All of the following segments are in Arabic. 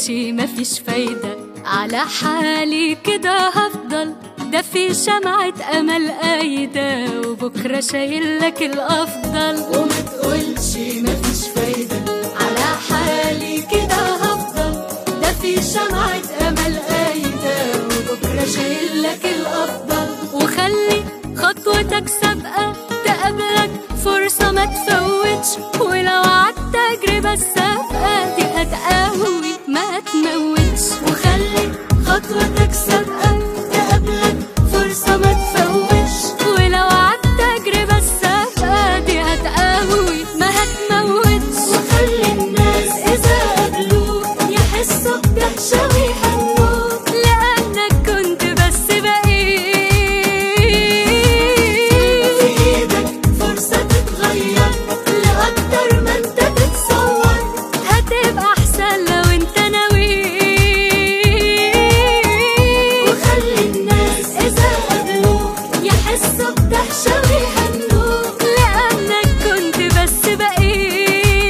تقولش مفيش فايدة، على حالي كده هفضل، ده في شمعة أمل قايدة وبكرة شايلك الأفضل. وما تقولش مفيش فايدة، على حالي كده هفضل، ده في شمعة أمل قايدة وبكرة شايلك الأفضل. وخلي خطوتك سابقة تقابلك فرصة ما تفوتش، ولو عدت تجربة السابقة دي هتقوي ما تموتش. وخلي خطوتك سابقة تقابلك فرصة ما تفوتش، ولو عدت تجربة السابقة دي هتقوي ما هتموتش. وخلي الناس إذا قابلوك يحسوا بدهشة ويهنوك، لأنك كنت بس بقيت. في إيدك فرصة تتغير لأكتر ما أنت تتصور، هتبقى أحسن لو أنت ناوي. وخلي الناس إذا قابلوك يحسوا بدهشة ويهنوك، لأنك كنت بس بقيت.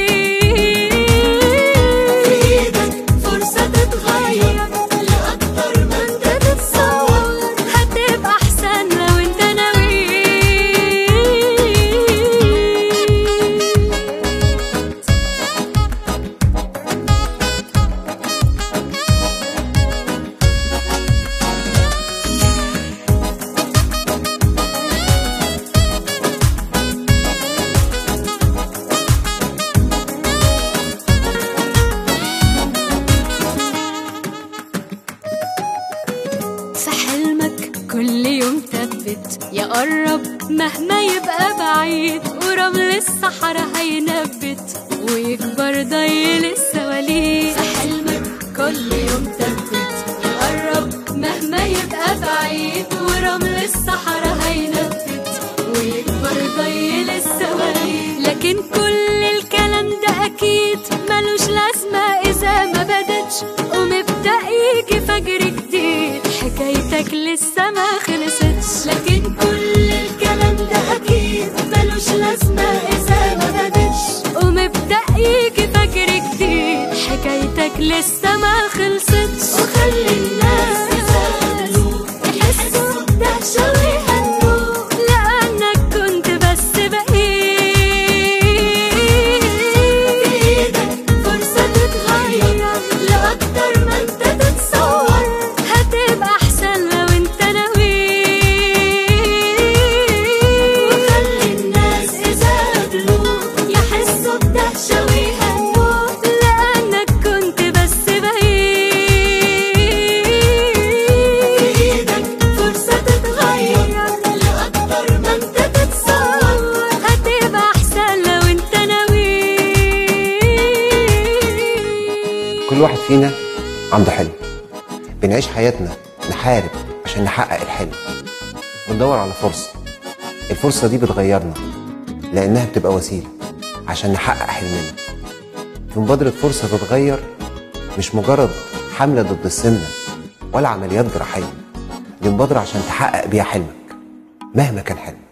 في إيدك فرصة تتغير لأكتر ما أنت تتصور، هتبقى أحسن لو أنت ناوي. في حلمك كل يوم ثبت، يقرب مهما يبقى بعيد، ورمل الصحراء هينبت ويكبر ضي السواليف. في حلمك كل يوم ثبت، يقرب مهما يبقى بعيد، ورمل الصحراء هينبت ويكبر ضي السواليف. لكن كل الكلام ده أكيد ملوش لازمة إذا ما بدتش، ومبدأ يجي فجر جديد، حكايتك لسه ما خلصتش. لكن كل الكلام ده أكيد ملوش لازمة إذا ما بدتش، ومبدأ يجي فجر جديد، حكايتك لسه ما خلصتش. وخلي الناس إذا قابلوك يحسوا بدهشة ويهنوك، لأنك كنت بس بقيت. في إيدك فرصة تتغير لأكتر ما أنت تتصور، هتبقى أحسن لو أنت ناوي. وخلي الناس إذا قابلوك يحسوا بدهشة ويهنوك، لأنك كنت بس بقيت. في إيدك فرصة تتغير لأكتر ما أنت تتصور، هتبقى أحسن لو أنت ناوي. كل واحد فينا عنده حلم، بنعيش حياتنا نحارب عشان نحقق الحلم، بندور على فرصة. الفرصة دي بتغيرنا لأنها بتبقى وسيلة عشان نحقق حلمنا. في مبادرة فرصة تتغير مش مجرد حملة ضد السمنة ولا عمليات جراحية، دي مبادرة عشان تحقق بيها حلمك مهما كان حلمك.